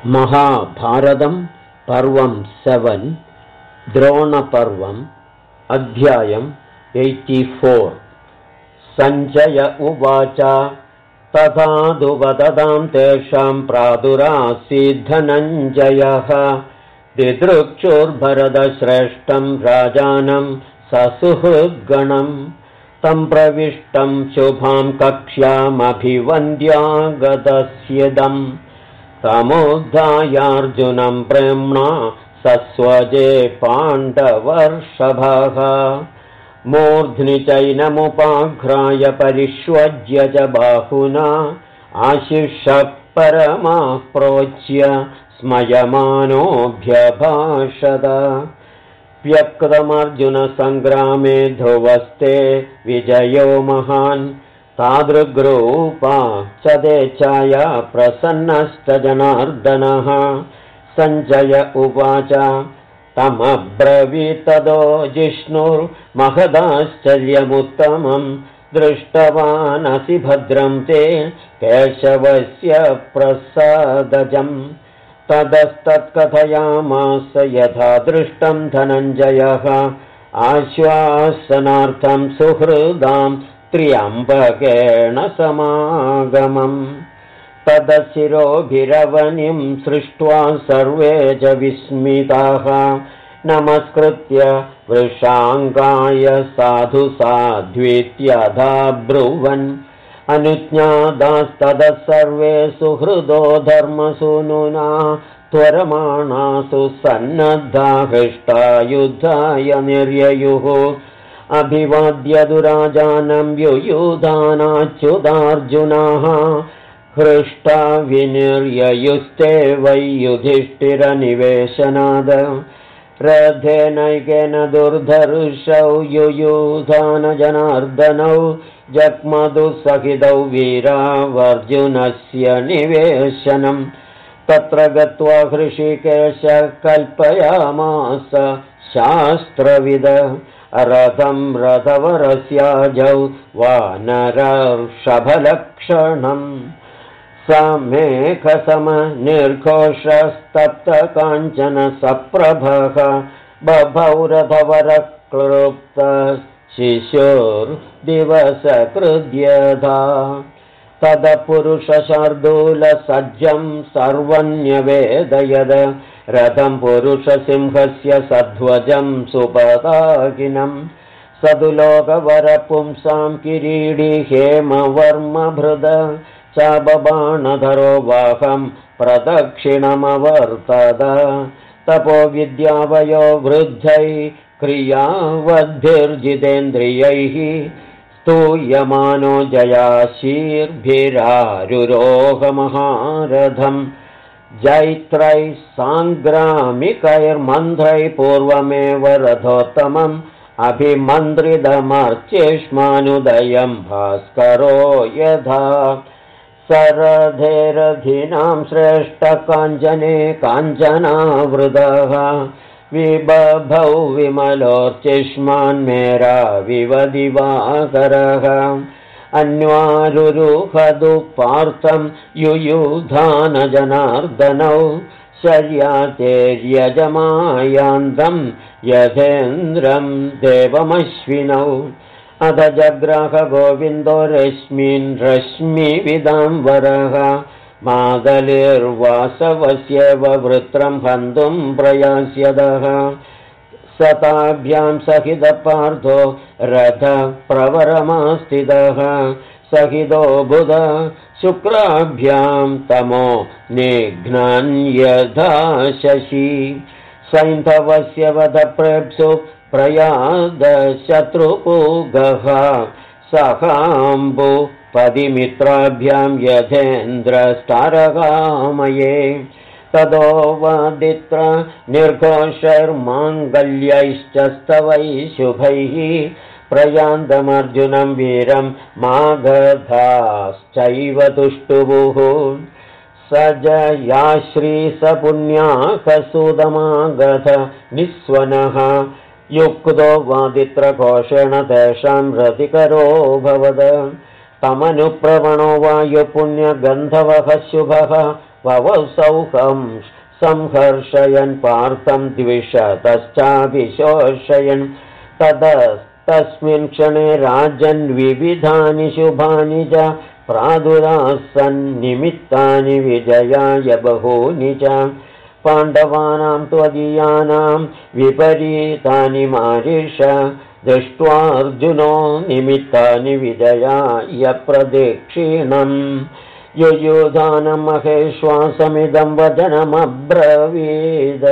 महाभारतं पर्वं 7 द्रोणपर्वम् अध्यायम् 84 सञ्जय उवाच तथादुवदतां तेषां प्रादुरासीद्धनञ्जयः दिदृक्षुर्भरतश्रेष्ठं राजानं ससुहृद्गणं तं प्रविष्टं शुभां कक्ष्यामभिवन्द्यागतस्यदम् तमुद्धायार्जुनं प्रेम्णा सस्वजे पाण्डवर्षभः मूर्ध्नि चैनमुपाघ्राय परिष्वज्य च बाहुना आशिषः परमाः प्रोच्य स्मयमानोऽभ्यभाषत व्यक्तमर्जुनसङ्ग्रामे ध्रुवस्ते विजयो महान् तादृग्रूपा च देच्छाया प्रसन्नश्च जनार्दनः सञ्जय उवाच तमब्रवीतदो जिष्णुर्महदाश्चर्यमुत्तमं दृष्टवानसि भद्रं ते केशवस्य प्रसादजम् ततस्तत्कथयामास यथा दृष्टं धनञ्जयः आश्वासनार्थं सुहृदां त्र्यम्बकेण समागमम् तदशिरोभिरवनिं सृष्ट्वा सर्वे च विस्मिताः नमस्कृत्य वृषाङ्गाय साधु साध्वीत्यधा ब्रुवन् अनुज्ञातास्ततः सर्वे सुहृदो धर्मसूनुना त्वरमाणासु सन्नद्धा हृष्टा युद्धाय निर्ययुः अभिवाद्य दुराजानं युयुधानाच्युतार्जुनाः हृष्टा विनिर्ययुस्ते वै युधिष्ठिरनिवेशनाद रथेनैकेन दुर्धर्षौ युयुधानजनार्दनौ जग्मदुःसहितौ वीरावर्जुनस्य निवेशनम् तत्र गत्वा हृषीकेश कल्पयामास शास्त्रविद रथं रथवरस्याजौ वानरर्षभलक्षणम् समेखसमनिर्घोषस्तप्तकाञ्चन सप्रभः बभौ रथवरक्लृप्त शिशुर्दिवसकृद्यधा तदपुरुषशार्दूलसज्जं सर्वन्यवेदयद रथं पुरुषसिंहस्य सध्वजं सुपदाकिनं सदुलोकवरपुंसां किरीडी हेमवर्मभृद चाबबाणधरो वाहं प्रदक्षिणमवर्तत तपो विद्यावयो वृद्धै क्रियावद्भिर्जितेन्द्रियैः स्तूयमानो जयाशीर्भिरारुरोहमहारथम् जैत्रैः साङ्ग्रामिकैर्मन्त्रैः पूर्वमेव रथोत्तमम् अभिमन्त्रितमर्चिष्मानुदयं भास्करो यथा सरधेरधिनां श्रेष्ठकाञ्चने काञ्चनावृतः विबभौ विमलोर्चिष्मान्मेराविवदिवाकरः अन्वारुरुहदु पार्थं युयुधानजनार्दनौ शर्याचेर्यजमायान्तं यथेन्द्रं देवमश्विनौ अथ जग्राह गोविन्दो रश्मीन् रश्मिविदाम्बरः मादलिर्वासवस्यैव वृत्रं हन्तुं प्रयास्यदः सताभ्यां सहितपार्थो रथप्रवरमास्थितः सहितो बुध शुक्राभ्यां तमो निघ्नन् यथा शशि सैन्धवस्य वधप्रेप्सु प्रयादशत्रुपूगः सखाम्बु पदिमित्राभ्यां यथेन्द्रस्तारकामये ततो वादित्र निर्घोषैर्माङ्गल्यैश्च स्तवैः शुभैः प्रयान्तमर्जुनं वीरं मागधाश्चैव तुष्टुवुः स जयाश्रीसपुण्याकसुदमागध निःस्वनः युक्तो वादित्रघोषेण तेषां रतिकरो भवद तमनुप्रवणो वायुपुण्यगन्धवः शुभः ववसौहं संहर्षयन् पार्थं द्विषतश्चाभिशोषयन् तस्मिन् क्षणे राजन् विविधानि शुभानि च प्रादुरासन्निमित्तानि विजयाय बहूनि च पाण्डवानां त्वदीयानां विपरीतानि मारिष दृष्ट्वार्जुनो निमित्तानि विजयाय प्रदक्षिणम् युयुधानं महेश्वासमिदं वचनमब्रवीद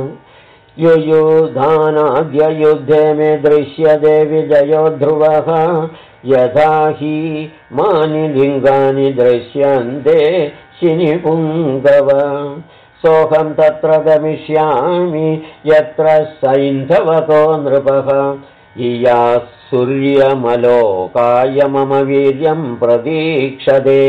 युयुधानाद्य युद्धे मे दृश्यते विजयो ध्रुवः यथा हि मानि लिङ्गानि दृश्यन्ते शिनिपुङ्गव सोऽहं तत्र गमिष्यामि यत्र सैन्धवको नृपः इया सूर्यमलोकाय मम वीर्यं प्रतीक्षते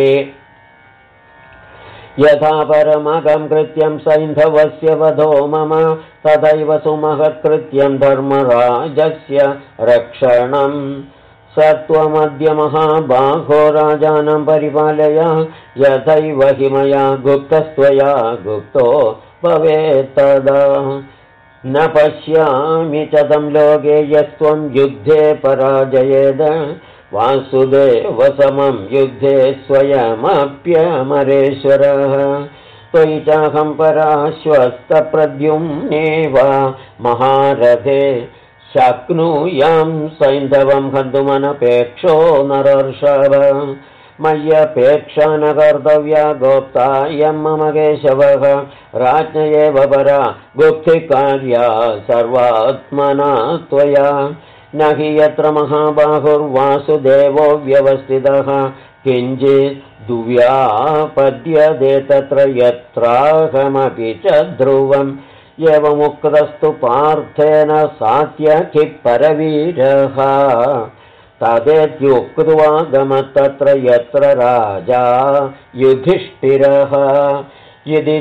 यथा परमगं कृत्यं सैन्धवस्य वधो मम तथैव सुमहत्कृत्यं धर्मराजस्य रक्षणम् स त्वमद्य महाबाहो राजानं परिपालय यथैव हि मया गुप्तस्त्वया गुप्तो भवेत्तदा न पश्यामि च तं लोके यस्त्वं युद्धे पराजयेद वासुदेवसमं युद्धे स्वयमप्यमरेश्वरः त्वयि चाहं पराश्वस्तप्रद्युम्नेव महारथे शक्नुयां सैन्धवं हन्तुमनपेक्षो नरर्षभ मय्यपेक्षा न कर्तव्या गोप्तायं मम केशवः राज्ञ एव परा गुप्तिकार्या सर्वात्मना त्वया न हि यत्र महाबाहुर्वासुदेवो व्यवस्थितः किञ्चित् दुव्यापद्यते तत्र यत्राहमपि च ध्रुवम् एवमुक्तस्तु पार्थेन सात्यकिः परवीरः तदेत्युक्त्वा गमस्तत्र यत्र राजा युधिष्ठिरः इति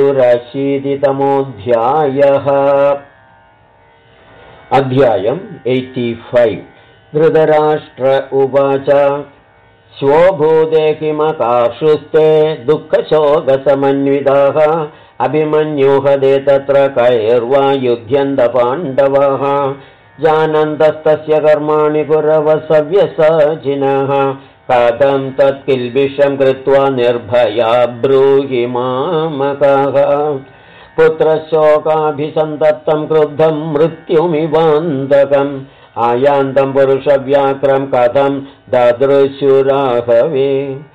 84तमोऽध्यायः। अध्यायम् 85। धृतराष्ट्र उवाच स्वभूदेहिमकार्षुस्ते दुःखशोकसमन्विताः अभिमन्युहदे तत्र कैर्वा युध्यन्त पाण्डवाः जानन्तस्तस्य कर्माणि पुरवसव्यसाचिनः कथं तत्किल्बिषं कृत्वा निर्भया ब्रूहि मामकः पुत्रशोकाभिसन्तप्तं क्रुद्धं मृत्युमिवान्तकम् आयान्तं पुरुषव्याक्रं कथं ददृशुराहवे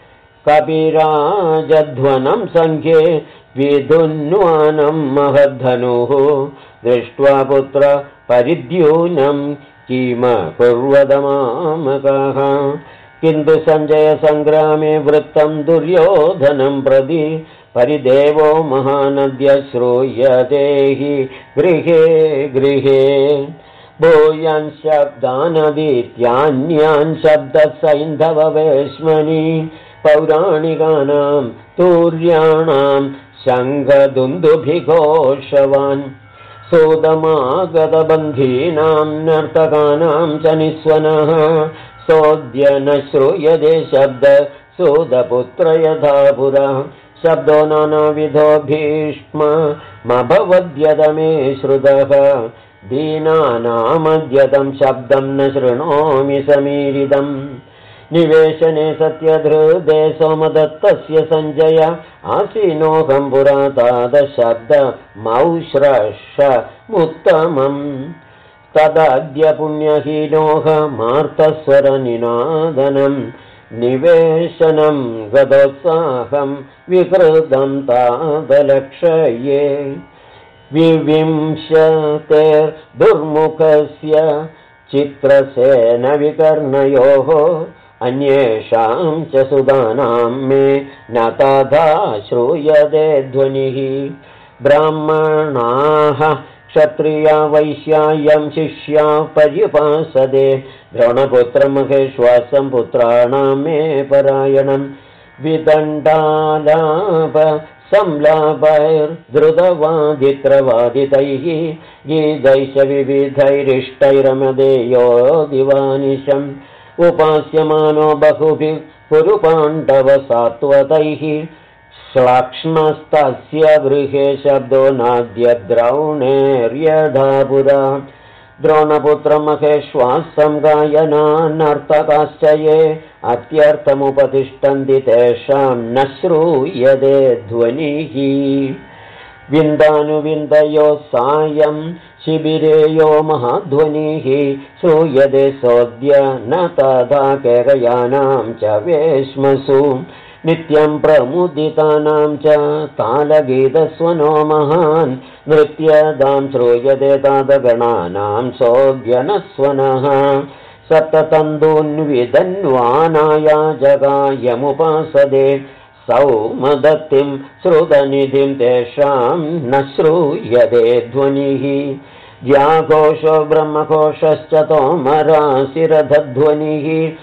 कपिराजध्वनं सङ्ख्ये विधुन्वानं महद्धनुः दृष्ट्वा पुत्र परिद्यूनं किम कुर्वदमामकः किन्तु सञ्जय सङ्ग्रामे वृत्तं दुर्योधनं प्रति परिदेवो महानद्य श्रूयते हि गृहे गृहे भूयान् शब्दानदीत्यान्यान् शब्दसैन्धववेश्मनि पौराणिकानां तूर्याणां शङ्खदुन्दुभिघोषवान् सोदमागतबन्धीनां नर्तकानां च निःस्वनः सोऽद्य न श्रूयते शब्द सोदपुत्र यथा पुरा शब्दो नानाविधो भीष्ममभवद्यतमे श्रुतः दीनानामद्यतं शब्दं न शृणोमि समीरितम् निवेशने सत्यधृदे सोमदत्तस्य सञ्जय आसीनोऽहं पुरा तादशब्दमौश्रषमुत्तमम् तदद्य पुण्यहीनोऽहमार्तस्वरनिनादनं निवेशनं गतोत्साहं विकृतं तादलक्षये विविंशतेर्दुर्मुखस्य चित्रसेनविकर्णयोः अन्येषां च सुदानां मे न तथा श्रूयते ध्वनिः ब्राह्मणाः क्षत्रिया वैश्यायं शिष्या पर्युपासते द्रोणपुत्रमहेश्वासं पुत्राणां मे परायणं विदण्डालाप संलापैर्धृतवादित्रवादितैः गीतैश्च विविधैरिष्टैरमदेयो दिवानिशम् उपास्यमानो बहुभिः कुरुपाण्डवसात्वतैः श्लाक्ष्मस्तस्य गृहे शब्दो नाद्यद्रौणेर्यधा पुरा द्रोणपुत्रमहेश्वासं गायनानर्तकाश्च ये अत्यर्थमुपतिष्ठन्ति तेषां न श्रूयते ध्वनिः विन्दानुविन्दयो सायं शिबिरे यो महाध्वनिः श्रूयते सोऽद्य न तथा केकयानां च वेश्मसु नित्यं प्रमुदितानां च तालगीतस्वनो महान् नृत्यदां श्रूयते तादगणानां सोऽद्यनस्वनः सप्ततन्तून्विदन्वानाया जगायमुपासदे सौमदत्तिं श्रुतनिधिं तेषां न श्रूयते ध्वनिः ज्याघोषो ब्रह्मघोषश्च तोमराशिरथध्वनिः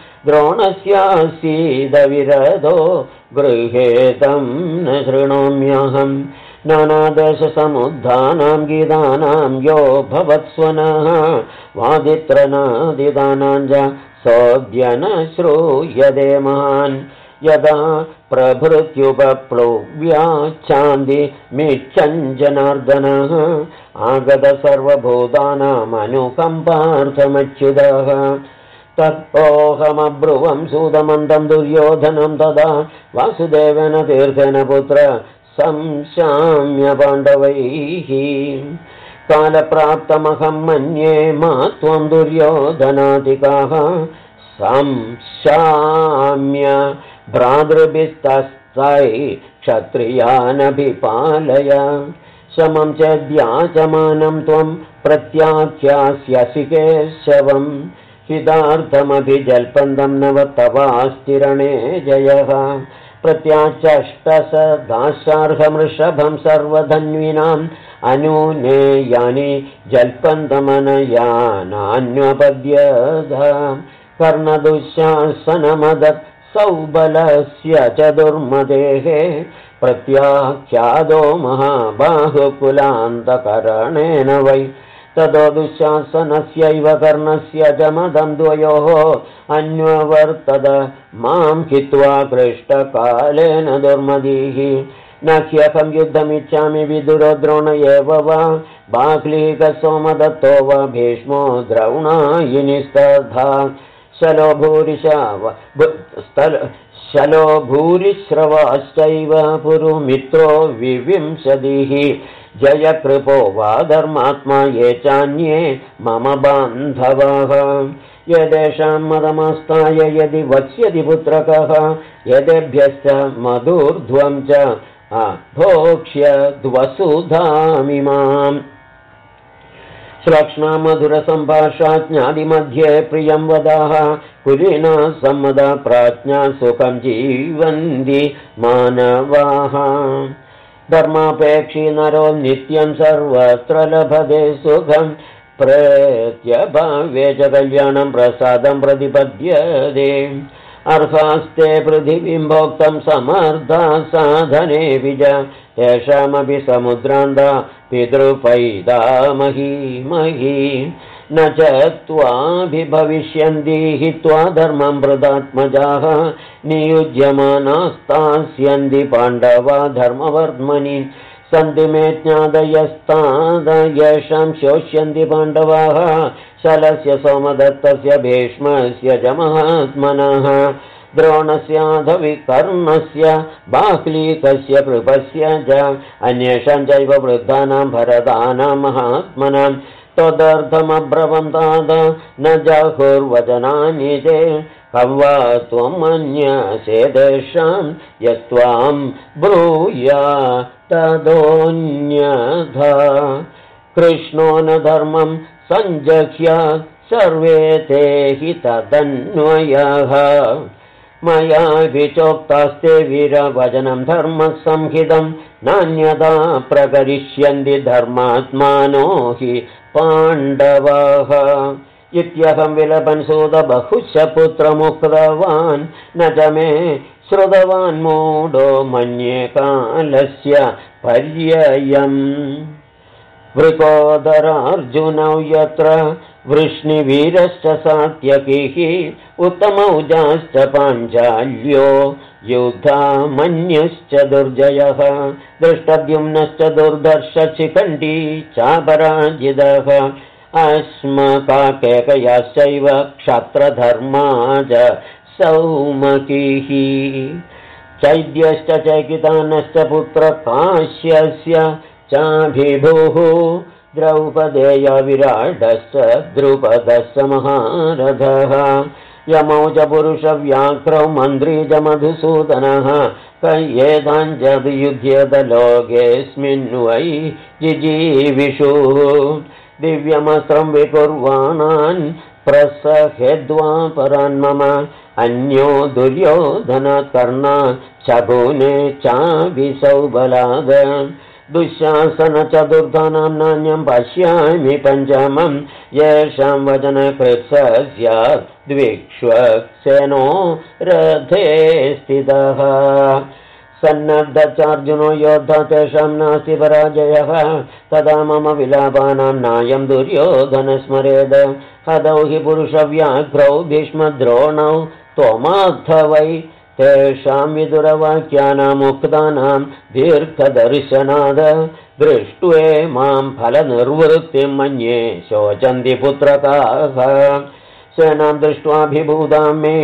द्रोणस्यासीदविरधो गृहे तं न शृणोम्यहं नानादेशसमुद्धानां गीतानां यो भवत्स्वनः वादित्रनादिदानां च सोऽद्य न श्रूयते महान् यदा प्रभृत्युपप्लव्याच्छान्तिमिच्छञ्जनार्दनः आगत सर्वभूतानामनुकम्पार्थमच्युतः तत्पोऽहमब्रुवं सूतमन्तं दुर्योधनं तदा वासुदेवेन तीर्थेन पुत्र संशाम्य पाण्डवैः कालप्राप्तमहं मन्ये मा त्वं दुर्योधनादिकाः संशाम्य भ्रातृभिस्तै क्षत्रियानभिपालय समं चेद्याचमानं त्वं प्रत्याख्यास्यसि केशवम् हितार्थमभिजल्पन्दं नव तवास्तिरणे जयः प्रत्याचष्टसदाशार्हमृषभं सर्वधन्विनाम् अनूनेयानि जल्पन्दमनयानान्वपद्यध कर्णदुःशासनमदत् सौबलस्य च दुर्मदेः प्रत्याख्यादो महाबाहुकुलान्तकरणेन वै ततो दुःशासनस्यैव कर्णस्य च मदं द्वयोः अन्ववर्तत मां हित्वा कृष्टकालेन दुर्मदीः न ह्यहं युद्धमिच्छामि विदुरो द्रोण एव वा बाह्लीकसोमदत्तो वा भीष्मो द्रौणायिनिस्तथा शलो भूरिश्रवाश्चैव पुरुमित्रो विविंशतिः जयकृपो वा धर्मात्मा ये चान्ये मम बान्धवाः यदेषां मदमस्ताय यदि वत्स्यति पुत्रकः यदेभ्यश्च मधुर्ध्वं च भोक्ष्य द्वसुधामिमाम् श्लक्ष्णा मधुरसम्भाषाज्ञादिमध्ये प्रियं वदाः कुलीना सम्मदा प्राज्ञा सुखं जीवन्ति मानवाः धर्मापेक्षी नरो नित्यं सर्वत्र लभते सुखं प्रत्यभाव्ये च कल्याणं प्रसादं प्रतिपद्यते अर्हास्ते पृथिवीं भोक्तं समर्था साधने विज येषामपि समुद्रान्ता पितृपैतामही न च त्वाभिभविष्यन्ति हित्वा धर्मं वृदात्मजाः नियुज्यमानास्तास्यन्ति पाण्डवा धर्मवर्त्मनि सन्ति मे ज्ञातयस्तादयेषां शोष्यन्ति पाण्डवाः शलस्य सोमदत्तस्य भीष्मस्य च महात्मनः द्रोणस्याधविकर्णस्य बाह्लीकस्य कृपस्य च अन्येषां चैव वृद्धानां भरतानां महात्मनां तदर्थमब्रवन्ताद न जाहुर्वचनानि ते कं वा त्वं मन्यसे तेषां यत्त्वां ब्रूया तदोऽन्यथा कृष्णो न धर्मं सञ्जह्य सर्वे ते हि तदन्वयः मया विचोक्तास्ते वीरवचनं धर्मसंहितं नान्यथा प्रकरिष्यन्ति धर्मात्मानो हि पाण्डवाः इत्यहं विलपन् सूत बहुश पुत्रमुक्तवान् न च मे श्रुतवान् मूढो मन्ये कालस्य पर्ययम् वृकोदरार्जुनौ यत्र वृष्णिवीरश्च सात्यकिः उत्तमौजाश्च पाञ्चाल्यो युधामन्युश्च दुर्जयः दृष्टद्युम्नश्च दुर्धर्षशिखण्डी चापराजितः अस्मकाकेकयाश्चैव क्षत्रधर्मा च सौमकिः चैद्यश्च चैकितानश्च पुत्रकाश्यस्य चाभिभुः द्रौपदेय विराटश्च द्रुपदश्च महारथः यमौ च पुरुषव्याघ्रौ मन्त्री च मधुसूदनः कयेताञ्चयुध्यत लोकेऽस्मिन् वै जिजीविषुः दिव्यमस्त्रं विकुर्वाणान् प्रसहेद्वा परान् मम अन्यो दुर्योधनकर्णा शकुने चाभिसौ बलाद दुःशासनचतुर्धानां नान्यं पश्यामि पञ्चमं येषां वचनकृत्सः स्यात् द्विक्ष्वक्सेनो रथे स्थितः सन्नद्धचार्जुनो योद्धा तेषां नास्ति पराजयः तदा मम विलापानां नायं दुर्योधन स्मरेद हदौ हि पुरुषव्याघ्रौ भीष्मद्रोणौ त्वमाथ वै तेषां विदुरवाक्यानामुक्तानां दीर्घदर्शनाद दृष्ट्वे मां फलनिर्वृत्तिं मन्ये शोचन्ति पुत्रकाः सेनां दृष्ट्वाभिभूतां मे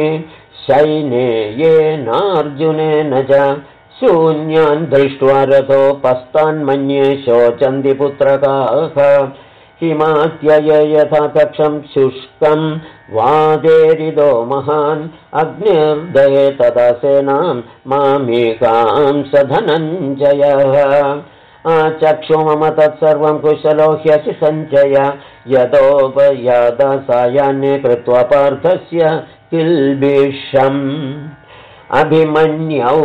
सैन्येनार्जुनेन च शून्यान् दृष्ट्वा रथोपस्तान्मन्ये शोचन्ति पुत्रकाः हिमात्यय यथा कक्षं शुष्कं वादेरिदो महान् अग्निर्दये तदा सेनां मामेकां स धनञ्जयः आचक्षु मम तत्सर्वं कुशलो ह्यसि सञ्चय यतोपयादसायान्ये कृत्वा पार्थस्य किल्बिषम् अभिमन्यौ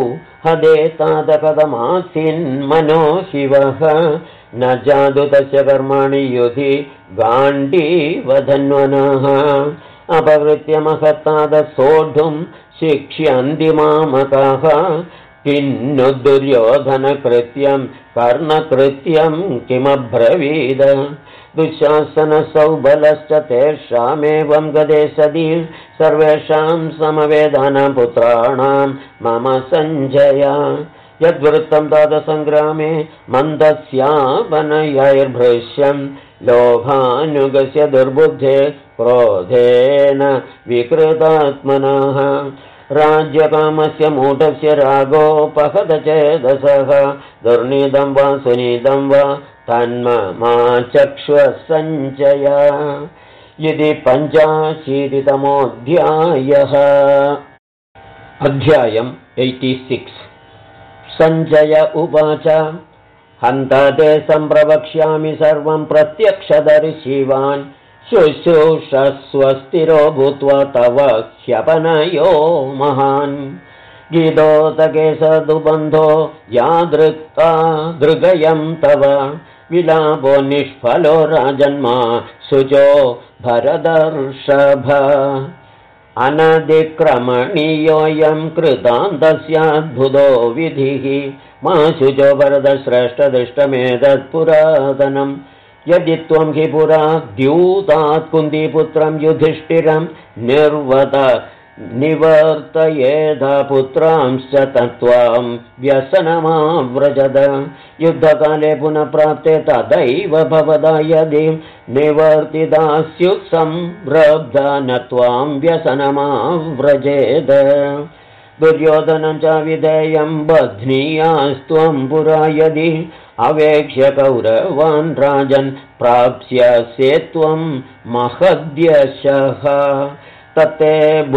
हदेतादकदमासीन्मनो शिवः न जादु तस्य कर्माणि युधि गाण्डीवधन्वनः अपवृत्य महत्तादसोढुं शिक्ष्यन्ति मामकाः किन्नु दुर्योधनकृत्यं कर्णकृत्यं किमब्रवीद दुःशासनसौबलश्च तेषामेवं गदे सदी सर्वेषां समवेदानां पुत्राणां मम सञ्जय यद्वृत्तं तादसङ्ग्रामे मन्दस्यापनयैर्भृश्यं लोभानुगस्य दुर्बुद्धे क्रोधेन विकृतात्मनः राज्यकामस्य मूढस्य रागोपहतचेतसः दुर्नीतं वा सुनीतं वा तन्ममाचक्ष्वसञ्चय यदि 85तमोऽध्यायः। अध्यायम् 86। सञ्जय उवाच हन्ते सम्प्रवक्ष्यामि सर्वं प्रत्यक्षदर्शिवान् शुश्रूषस्वस्थिरो भूत्वा तव ह्यपनयो महान् गीतोदके सदुबन्धो यादृक्ता दृगयं तव विलापो निष्फलो राजन्मा शुचो भरदर्षभ अनधिक्रमणीयोऽयं कृतान्तस्याद्भुतो विधिः मा शुचो भरतश्रेष्ठदृष्टमेतत्पुरातनं यदि त्वं हि पुरा द्यूतात् कुन्तीपुत्रं युधिष्ठिरं निवर्तयेधा पुत्रांश्च तत्त्वां व्यसनमाव्रजद युद्धकाले पुनः प्राप्ते तदैव भवदा यदि निवर्तिदास्युः संरब्धा न त्वां व्यसनमाव्रजेद दुर्योधनं च विधेयं बध्नीयास्त्वं पुरा यदि अवेक्ष्य कौरवान् राजन् प्राप्स्यसे त्वं महद्यशः तत्ते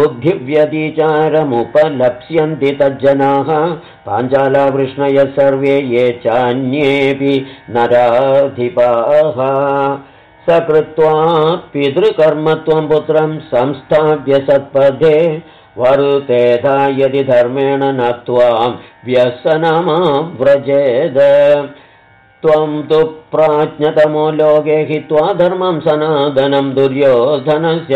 बुद्धिव्यतिचारमुपलप्स्यन्ति तज्जनाः पाञ्चाला वृष्णय सर्वे ये चान्येऽपि नराधिपाः सकृत्वा पितृकर्मत्वं पुत्रं संस्थाप्य सत्पथे वरुतेधा यदि धर्मेण न त्वां व्यसनमाव्रजेद त्वं तु प्राज्ञतमो लोके हित्वा धर्मं सनातनं दुर्योधनस्य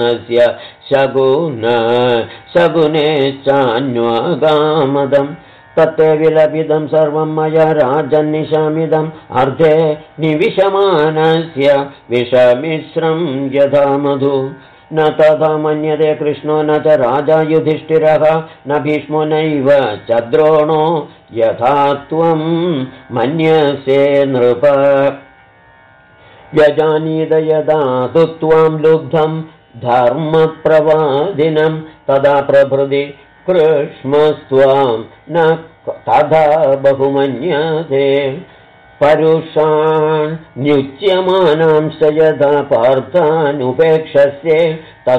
कर्णस्य शकुने चान्वगामदं तत्ते विलपितं सर्वं मया राजन्निशामिदम् अर्धे निविशमानस्य विषमिश्रं यथा मधु न तथा मन्यते कृष्णो न च राजा युधिष्ठिरः न भीष्मो नैव च द्रोणो यथा त्वं मन्यसे नृप व्यजानीत यदा तु त्वां लुब्धं धर्मप्रवादिनं तदा प्रभृति कृष्णस्त्वां न तथा बहुमन्यते परुषान्युच्यमानांश्च यथा पार्थानुपेक्षस्ये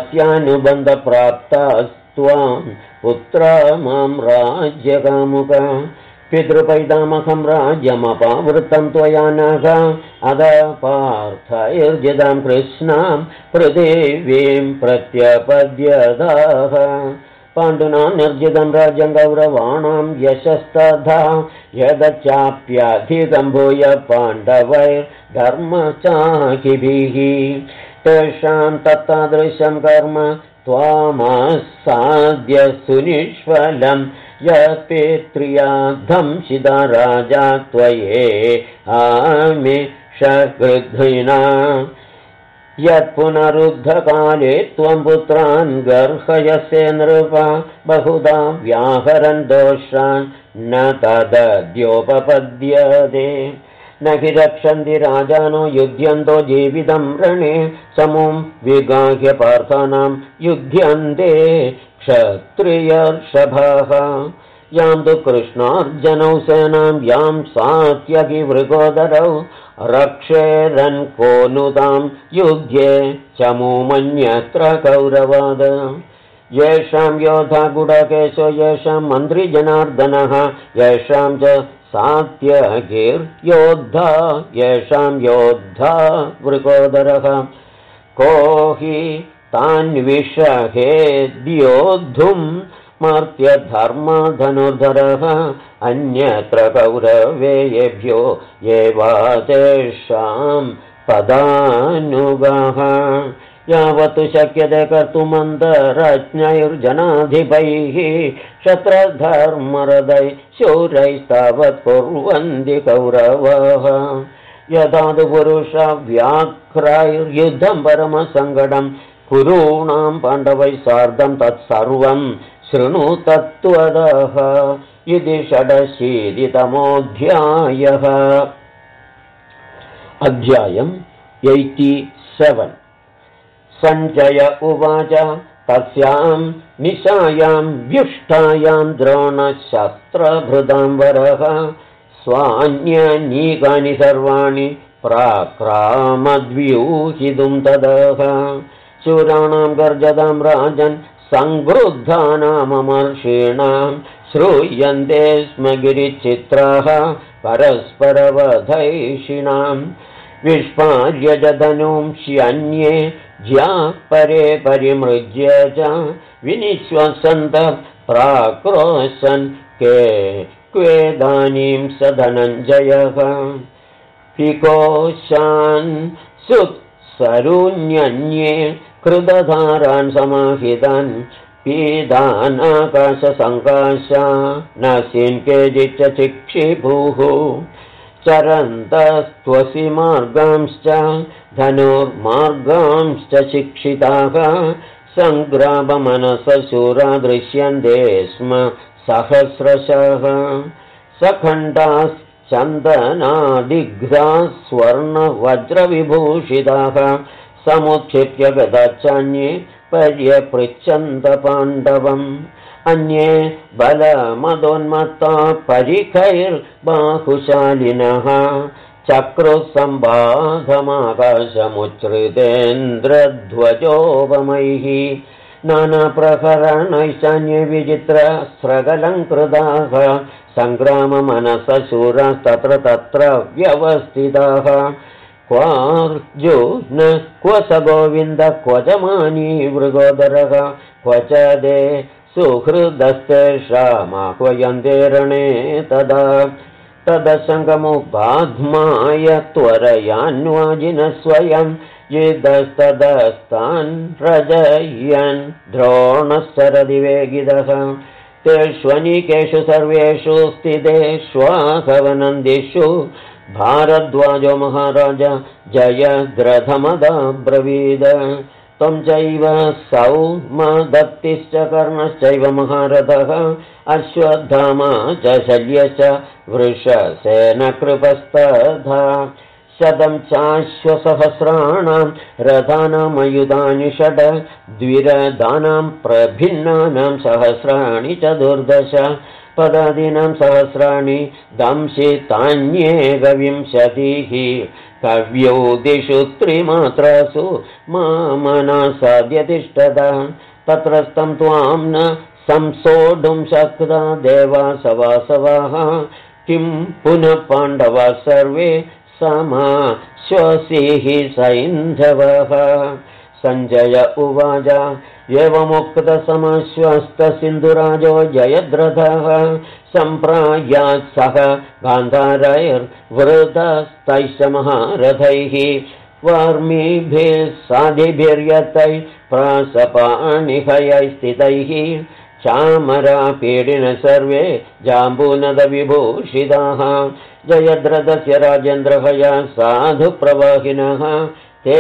तस्यानुबन्धप्राप्तास्त्वां पुत्रा मां राज्यकामुक पितृपैतामहं राज्यमपावृतं त्वया नघ अद पार्थैर्जितां कृष्णां पृथिवीं प्रत्यपद्यदाः पाण्डुना निर्जितं राज्यं कौरवाणां यशस्तथा यदचाप्याधिकं भूय पाण्डवैर्धर्मचाकिभिः तेषां तत्तादृशं कर्म त्वामासाद्य सुनिष्फलं यत्पित्र्याद्धंसिता राजा त्वये आमिषगृध्रिणा यत्पुनरुद्धकाले त्वं पुत्रान् गर्हयसे नृप बहुधा व्याहरन् दोषान् न तदद्योपपद्यते न हि रक्षन्ति राजानो युध्यन्तो जीवितं रणे समूं विगाह्य पार्थानां युध्यन्ते क्षत्रियर्षभाः यां तु कृष्णार्जनौ सेनां यां सात्यकिवृकोदरौ रक्षेरन् को नुतां युध्ये चमूमन्यत्र कौरवाद येषां योधा गुडकेशो येषां मन्त्रिजनार्दनः येषां च सात्यकिर्योद्धा येषां योद्धा वृकोदरः को हि तान्विषहेद्योद्धुं मर्त्यधर्मधनुर्धरः अन्यत्र कौरवेयेभ्यो एवा तेषां पदानुगाः यावत् शक्यते कर्तुमन्तरज्ञैर्जनाधिपैः क्षत्रधर्मरदै शूरैस्तावत् कुर्वन्ति कौरवाः यदा तु पुरुषव्याघ्रैर्युद्धं परमसङ्कटं कुरूणां पाण्डवैः सार्धं तत्सर्वं शृणु तत्त्वदः इति षडशीतितमोऽध्यायः। अध्यायम् 87। सञ्जय उवाच तस्यां निशायां व्युष्टायां द्रोणशस्त्रभृतां वरः स्वान्यनीकानि सर्वाणि प्राक्रामद्व्यूहितुं तदः शूराणां गर्जतां राजन् सङ्गृद्धानाममर्षीणां श्रूयन्ते स्म गिरिचित्राः परस्परवधैषिणां विस्पार्य च धनुंष्यन्ये ज्या परे परिमृज्य च विनिश्वसन्तः प्राक्रोशन् क्वेदानीं स धनञ्जयः पिकोशान् सुत्सरून्यन्ये कृतधारान् समाहितान् पीदानाकाशसङ्काशा नसीन् केचिच्च चिक्षिभुः चरन्तस्त्वसि मार्गांश्च धनुर्मार्गांश्च शिक्षिताः सङ्ग्राममनसशूरा दृश्यन्ते स्म सहस्रशः सखण्डाश्चन्दनादिग्धाः स्वर्णवज्रविभूषिताः समुत्क्षिप्य गदाचान्ये पर्यपृच्छन्त पाण्डवम् अन्ये बलमदोन्मत्ता परिखैर्बाहुशालिनः चक्रुसम्बाधमाकाशमुच्छ्रितेन्द्रध्वजोपमैः नानाप्रकरणैशान्ये विचित्रस्रगलङ्कृताः सङ्ग्राममनसशूरास्तत्र तत्र व्यवस्थिताः क्वार्जुन क्व स गोविन्द क्व च मानी मृगोदरः क्व च दे सुहृदस्तेषामाह्वयन्ते रणे तदा तदशङ्कमुपाध्माय त्वरयान्वाजिनः स्वयं युद्धस्तदस्तान् रजयन् द्रोणः सरदिवेगिदः तेष्वनिकेषु सर्वेषु स्थितेष्वाहवनन्दिषु भारद्वाजो महाराज जयद्रथमदब्रवीद त्वं चैव सौमदत्तिश्च कर्णश्चैव महारथः अश्वत्थामा च शल्यश्च वृषसेनकृपस्तथा 100 चाश्वसहस्राणां रथानामयुधानि 6 द्विरदानां प्रभिन्नानां सहस्राणि चतुर्दश पदादीनां सहस्राणि दंशितान्येकविंशतिः कव्योदिषु त्रिमात्रासु मामनासाद्यतिष्ठत तत्रस्थं त्वां न संसोढुं शक्ता देवासवासवाः किं पुनः पाण्डवाः सर्वे समाश्वसिः सैन्धवः सञ्जय उवाच एवमुक्तसमश्वस्तसिन्धुराजो जयद्रथः सम्प्रायात् सह गान्धारैर्वृतस्तैश्च महारथैः वर्मिभिः साधिभिर्यतैः प्रासपाणिहयैः स्थितैः चामरापीडिन सर्वे जाम्बूनदविभूषिताः जयद्रथस्य राजेन्द्रहया साधुप्रवाहिनः ते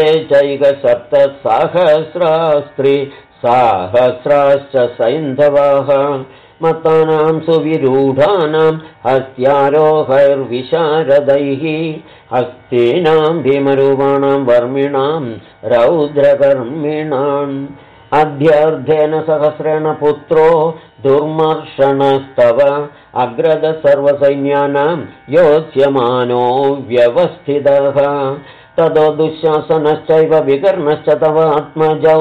चैकसप्तसहस्रास्त्रिसहस्राश्च सैन्धवाः मत्तानां सुविरूढानां हस्त्यारोहैर्विशारदैः हस्तीनां भीमरूपाणां वर्मिणां रौद्रकर्मिणाम् अध्यर्थेन सहस्रेण पुत्रो दुर्मर्षणस्तव अग्रद सर्वसैन्यानां योत्स्यमानो व्यवस्थितः ततो दुःशासनश्चैव विकर्णश्च तव आत्मजौ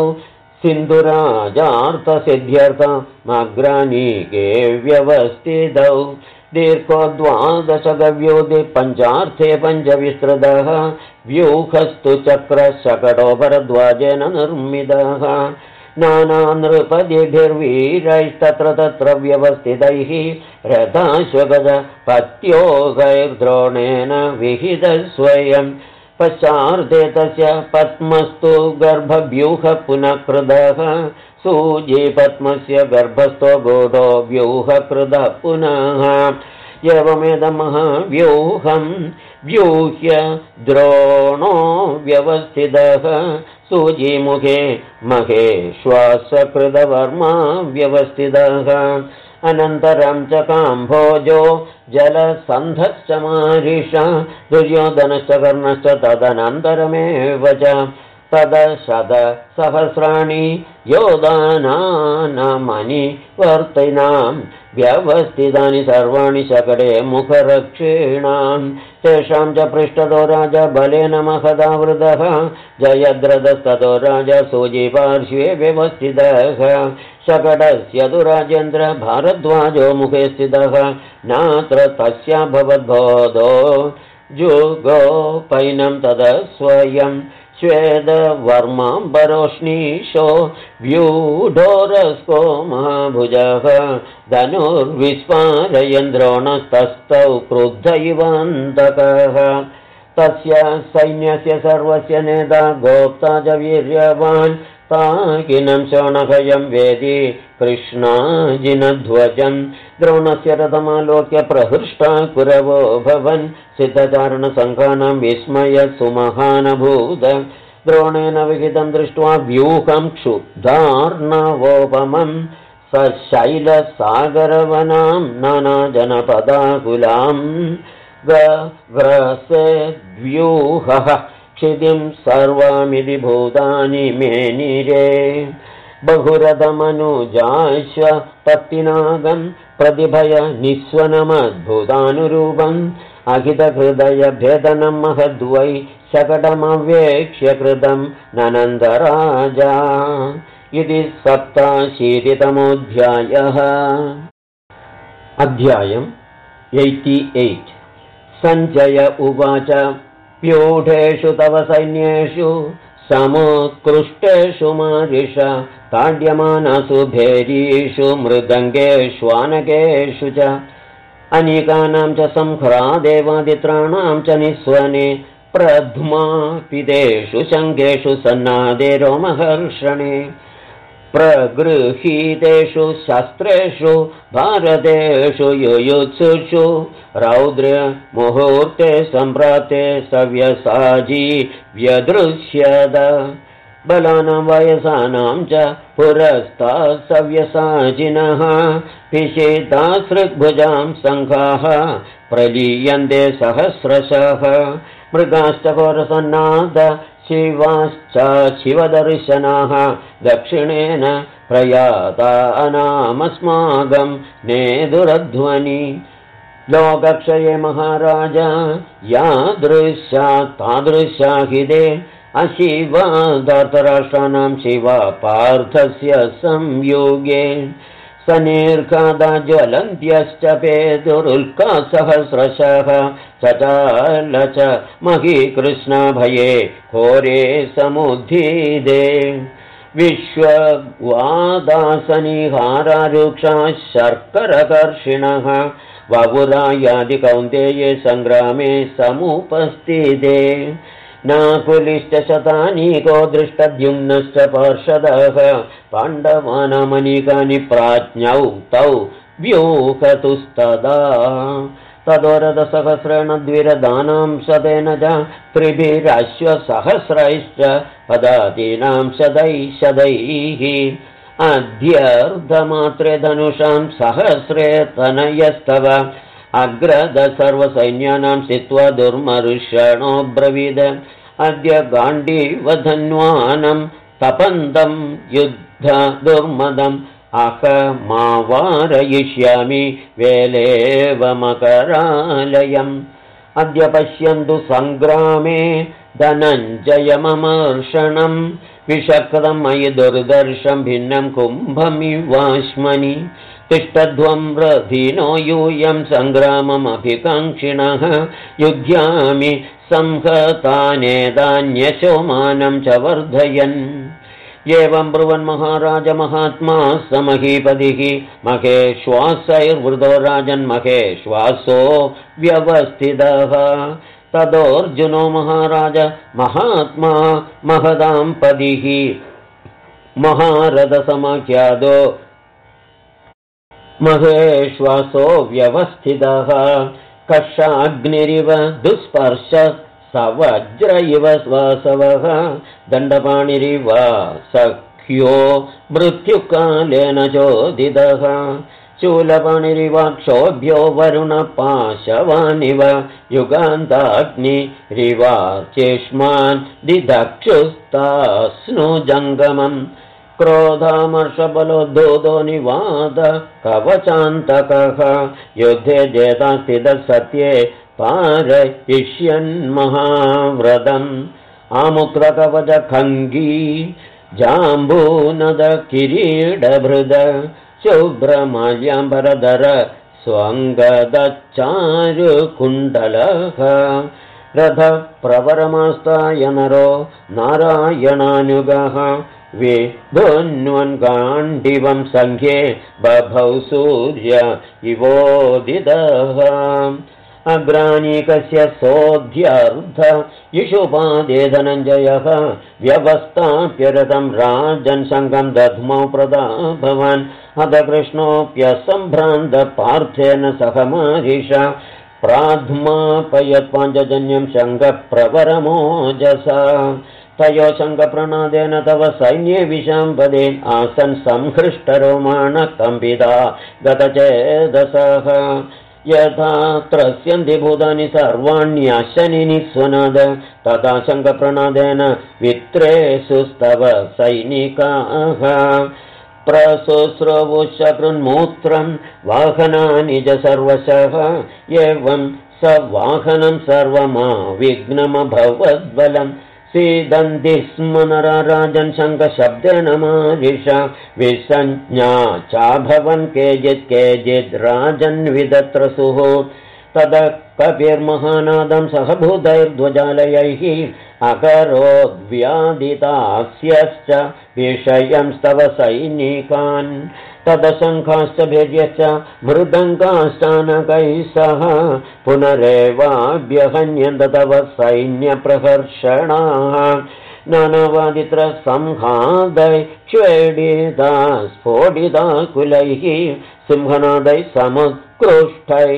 सिन्धुराजार्थसिद्ध्यर्थमग्रानीके व्यवस्थितौ दीर्घो 12 गव्योदि पञ्चार्थे पञ्चविस्तृतः व्यूहस्तु चक्रशकटो भरद्वाजेन निर्मितः नानानृपदिभिर्वीरैस्तत्र तत्र व्यवस्थितैः रथाश्वगज पत्योगैर्द्रोणेन विहितस्वयं पश्चार्थे तस्य पद्मस्तु गर्भव्यूह पुनः कृतः सूजीपद्मस्य गर्भस्थो गूढो व्यूहकृतः पुनः एवमेदमहाव्यूहं व्यूह्य द्रोणो व्यवस्थितः सूजीमुखे महेश्वासकृतवर्मा व्यवस्थितः अनन्तरं च काम्भोजो जलसन्धश्च मारिष दुर्योधनश्च कर्णश्च तदनन्तरमेव च तदशतसहस्राणि योधानामनि वर्तिनां व्यवस्थितानि सर्वाणि शकटे मुखरक्षीणां तेषां च पृष्ठतो राजा बलेन महदावृतः जयद्रथस्ततो राजा सूजीपार्श्वे व्यवस्थितः शकटस्य तु राजेन्द्र भारद्वाजो मुखे स्थितः नात्र तस्याभवद्बोधो जुगोपैनं तदस्वयं श्वेतवर्माम्बरोष्णीशो व्यूढोरस्को महाभुजः धनुर्विस्मारयन् द्रोणस्तस्थौ क्रुद्ध इवान्तकः तस्य सैन्यस्य सर्वस्य नेता गोप्ता च वीर्यवान् ताकिनं शोणभयं वेदी कृष्णाजिनध्वजं द्रोणस्य रथमालोक्य प्रहृष्टा कुरवो भवन् सिद्धचारणसङ्घानां विस्मयसुमहानभूत द्रोणेन विहितं दृष्ट्वा व्यूहं क्षुब्धार्णवोपमं सशैलसागरवनां नानाजनपदाकुलां गव्रसेद्व्यूहः क्षितिं सर्वामिति भूतानि मेनिरे बहुरथमनुजाश्वपत्तिनागं प्रतिभय निःस्वनमद्भुतानुरूपम् अहितहृदयभेदनं महद्वै शकटमवेक्ष्य कृतं ननन्दराजा इति 87तमोऽध्यायः। अध्यायम् 88। सञ्जय उवाच प्यूढेषु तव सैन्येषु समुत्कृष्टेषु मारिष ताड्यमानसु भेरीषु मृदङ्गेष्वानकेषु च अनेकानां च संह्रादेवादित्राणां च निःस्वने प्रध्मापितेषु शङ्खेषु सन्नादे रोमहर्षणे प्रगृहीतेषु शस्त्रेषु भारतेषु युयुत्सुषु रौद्रमुहूर्ते सम्प्राप्ते सव्यसाची व्यदृश्यत बलानां वयसानां च पुरस्ताः सव्यसाचिनः पिशितासृग्भुजां सङ्घाः प्रलीयन्ते सहस्रशः मृगाश्च घोरसन्नाद शिवाश्च शिवदर्शनाः दक्षिणेन प्रयाता अनामस्माकं नेदुरध्वनि लोकक्षये महाराज यादृशा तादृशा हि ते अशिवा धार्तराष्ट्राणां शिवा पार्थस्य संयोगे सनिर्घादा ज्वलन्त्यश्च पेतुरुल्का सहस्रशः चचाल च महीकृष्णभये घोरे समुद्धिदे विश्ववादासनिहारारुक्षाः शर्करकर्षिणः वपुरायादिकौन्तेये सङ्ग्रामे समुपस्थिते नाकुलिश्च शतानीको दृष्टद्युम्नश्च पार्षदः पाण्डवानामनीकानि प्राज्ञौ तौ व्यूहतुस्तदा तदोरथसहस्रेण द्विरदानां शतेन च त्रिभिरश्वसहस्रैश्च पदातीनां शतैः अध्यर्धमात्रे धनुषां सहस्रे तनयस्तव अग्रद सर्वसैन्यानां स्थित्वा दुर्मर्षणो ब्रवीद अद्य गाण्डीवधन्वानं तपन्तं युद्ध दुर्मदम् अहमावारयिष्यामि वेलेवमकरालयम् अद्य पश्यन्तु सङ्ग्रामे धनञ्जयममर्षणं विषकृतं मयि दुर्दर्शं भिन्नं कुम्भमिवाश्मनि तिष्ठध्वं रथिनो यूयं सङ्ग्राममभिकाङ्क्षिणः युध्यामि संहतानेतान्यशोमानं च वर्धयन् एवं ब्रुवन् महाराज महात्मा स महीपतिः महेश्वासैर्वृतो राजन्महेश्वासो व्यवस्थितः तदोऽर्जुनो महाराज महात्मा महदां पदिः महारथसमाख्यातो महेश्वासो व्यवस्थितः कषाग्निरिव दुःस्पर्श सवज्र इव वासवः दण्डपाणिरिव सख्यो मृत्युकालेन चोदितः शूलपाणिरिव क्षोभ्यो वरुणपाशवानिव युगान्ताग्निरिवाचेष्मान् दिदक्षुस्तास्नुजङ्गमम् क्रोधामर्षबलोद्धूतो निवाद कवचान्तकः युद्धे जेता स्थितः सत्ये पारयिष्यन्महाव्रतम् आमुक्तकवचखङ्गी जाम्बूनद किरीटभृद शुभ्रमाल्याम्बरधर स्वङ्गदच्चारुकुण्डलः रथप्रवरमास्ताय नरो नारायणानुगः विधुन्वन् गाण्डिवं सङ्ख्ये बभौ सूर्य इवोदितः अग्रानीकस्य सोऽध्यर्थ इषुपादे धनञ्जयः व्यवस्थाप्य रथं राजन् सङ्गं दध्मौ प्रदाभवान् अथ कृष्णोऽप्यसम्भ्रान्त पार्थेन सह मारिषा प्राध्मापयत् पाञ्चजन्यं शङ्खप्रवरमोजसा तयो शङ्खप्रणादेन तव सैन्ये विशाम्पदे आसन् संहृष्टरोमाणकम्पिता गतचेदसः यथा त्रस्यन्ति भूतानि सर्वाण्यशनिनि स्वनाद तथा शङ्खप्रणादेन वित्रेषुस्तव सैनिकाः प्रशुश्रवुशकृन्मूत्रं वाहनानि च सर्वशः एवं स वाहनं सर्वमाविघ्नमभवद्बलम् सीदन्ति स्म नरा राजन् शङ्खशब्देन मारिषा विसञ्ज्ञा चाभवन् केचित् राजन् विदत्रसुः तद कपिर्महानादं सह भूतैर्ध्वजालयैः अकरोद्व्यादितास्यश्च विषयं स्तव सैनिकान् तदशङ्खाश्च भेद्यश्च मृदङ्गाश्चानकैः सह पुनरेवाभ्यहन्यन्त तव सैन्यप्रहर्षणाः नानावादित्रसंहादै क्ष्वेडिता स्फोटिता कुलैः सिंहनादैः समुत्कृष्टैः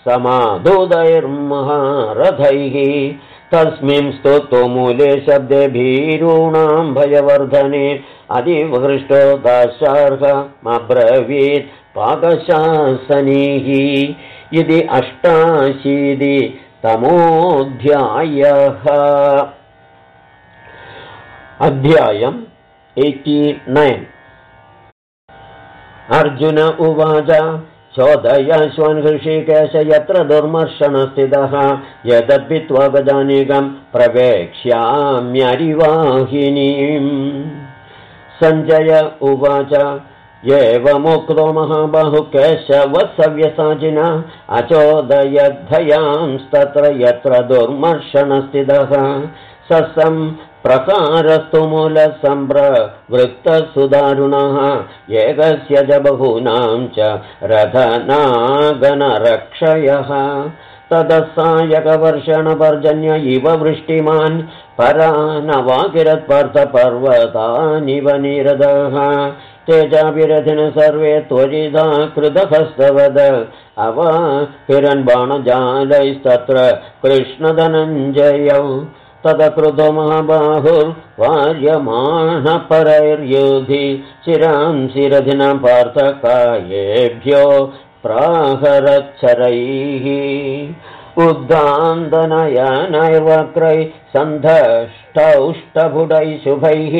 समाधुदैर्महारथैः तस्मिंस्तु मूले शब्दे भीरूणां भयवर्धने अधिवृष्टो दाशार्हमब्रवीत् पाकशासनीः इति 88तमोऽध्यायः। अध्यायम् 89। अर्जुन उवाच चोदयाश्वन् ऋषिकेश यत्र दुर्मर्शनस्थितः यदद्भित्वा गजानीकं प्रवेक्ष्याम्यरिवाहिनीम्। सञ्जय उवाच एवमुक्तो महाबाहु केशवसव्यसाचिना अचोदयद्धयांस्तत्र यत्र दुर्मर्शनस्थितः ससं प्रकारस्तु मूलसम्प्रवृत्तसुदारुणः एकस्य च बहूनां च रथनागनरक्षयः तदसायकवर्षणपर्जन्य इव वृष्टिमान् परानवाकिरत्पार्थपर्वतानिव निरदः तेजाभिरथिन सर्वे त्वरिता कृतहस्तवद अवाकिरन्बाणजालैस्तत्र कृष्णधनञ्जयौ तदकृतो महाबाहुर्वार्यमाणपरैर्युधि शिरांसि रथिनां पार्थकायेभ्यो प्राहरच्छरैः उद्दान्दनयनैर्वक्रैः सन्धष्टौष्टभुडैः शुभैः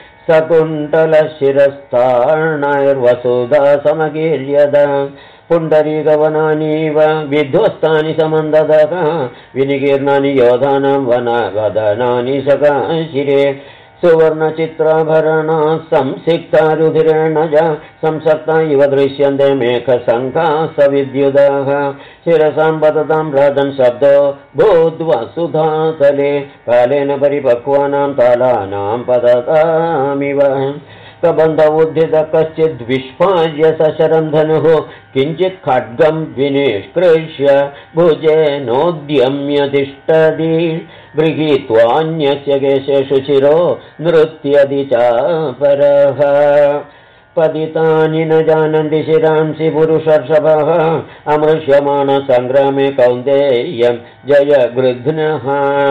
सकुण्टलशिरस्तार्णैर्वसुधा समकीर्यद पुण्डरीकवनानीव विध्वस्तानि समन्ददः विनिकीर्णानि योधानां वनवदनानि सकाशिरे सुवर्णचित्राभरणा संसिक्तारुधिरेण च संसक्ता इव दृश्यन्ते मेघसङ्कासविद्युदाः शिरसां पततां राजन् शब्दो भूद्वसुधातले कालेन परिपक्वानां तालानां पततामिव कबन्ध उद्धित कश्चिद्विष्पार्य सशरं धनुः किञ्चित् खड्गं विनिष्कृष्य भुजेनोद्यम्य तिष्ठति गृहीत्वान्यस्य केशेषु शिरो नृत्यति चापरः पतितानि न जानन्ति शिरांसि पुरुषर्षभः अमृष्यमाणसङ्ग्रामे कौन्तेयं जयगृध्नः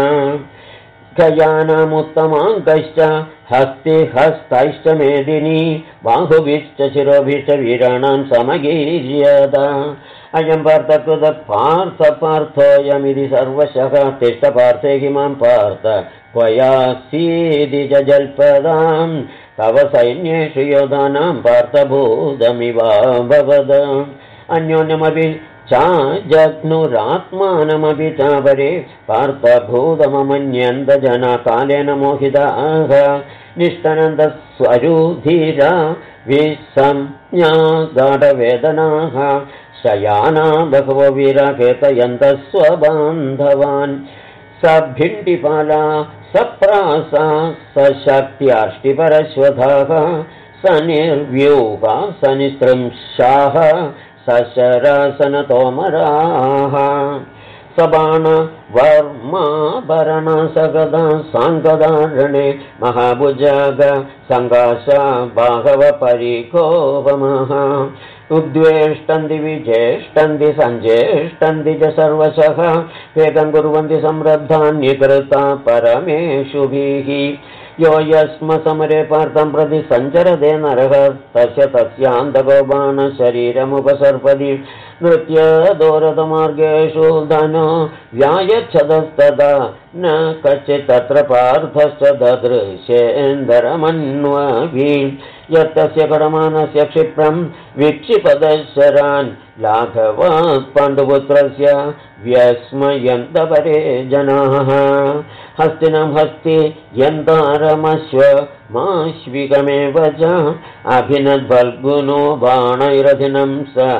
गयानामुत्तमाङ्कश्च हस्तिहस्तैश्च मेदिनी बाहुभिश्च शिरोभिश्च वीराणां समगीर्यत अयं पार्थोऽयमिति सर्वशः तिष्ठ पार्थे किमां पार्थ क्वयासीदि च जल्पदां तव सैन्येषु योधानां पार्थभूतमिवाभवद अन्योन्यमपि चाजग्नुरात्मानमपि चापरे पार्थभूतममन्यन्तजना कालेन मोहिताः निष्ठनन्दस्वरुधीरा विसंज्ञा गाढवेदनाः शयाना बहवो वीराकेतयन्तः स्वबान्धवान् सभिण्डिपाला सप्रासा सशक्त्याष्टिपरश्वथाः सनिर्व्यूहा सनिस्त्रंशाः सशरासनतोमराः सबाण वर्माभरण सगदा साङ्गदारणे महाभुजग सङ्गाशा बाहवपरिकोपमः उद्वेष्टन्ति विजेष्टन्ति सञ्जेष्टन्ति च सर्वशः वेदं कुर्वन्ति संरब्धान्यकृता परमेषुभिः यो यस्म समरे पार्थं प्रति सञ्चरते नरः तस्यान्तको बाणशरीरमुपसर्पति नृत्यदोरथमार्गेषु धनो व्यायच्छतस्तदा न कश्चित् तत्र पार्थश्च ददृशेन्दरमन्वभि यत्तस्य करमानस्य क्षिप्रं विक्षिपदशरान् लाघवात् पाण्डुपुत्रस्य व्यस्मयन्तपरे जनाः हस्तिनं हस्ति यन्तारमश्व माश्विकमेव च अभिनद्भल्गुनो बाणैरधिनं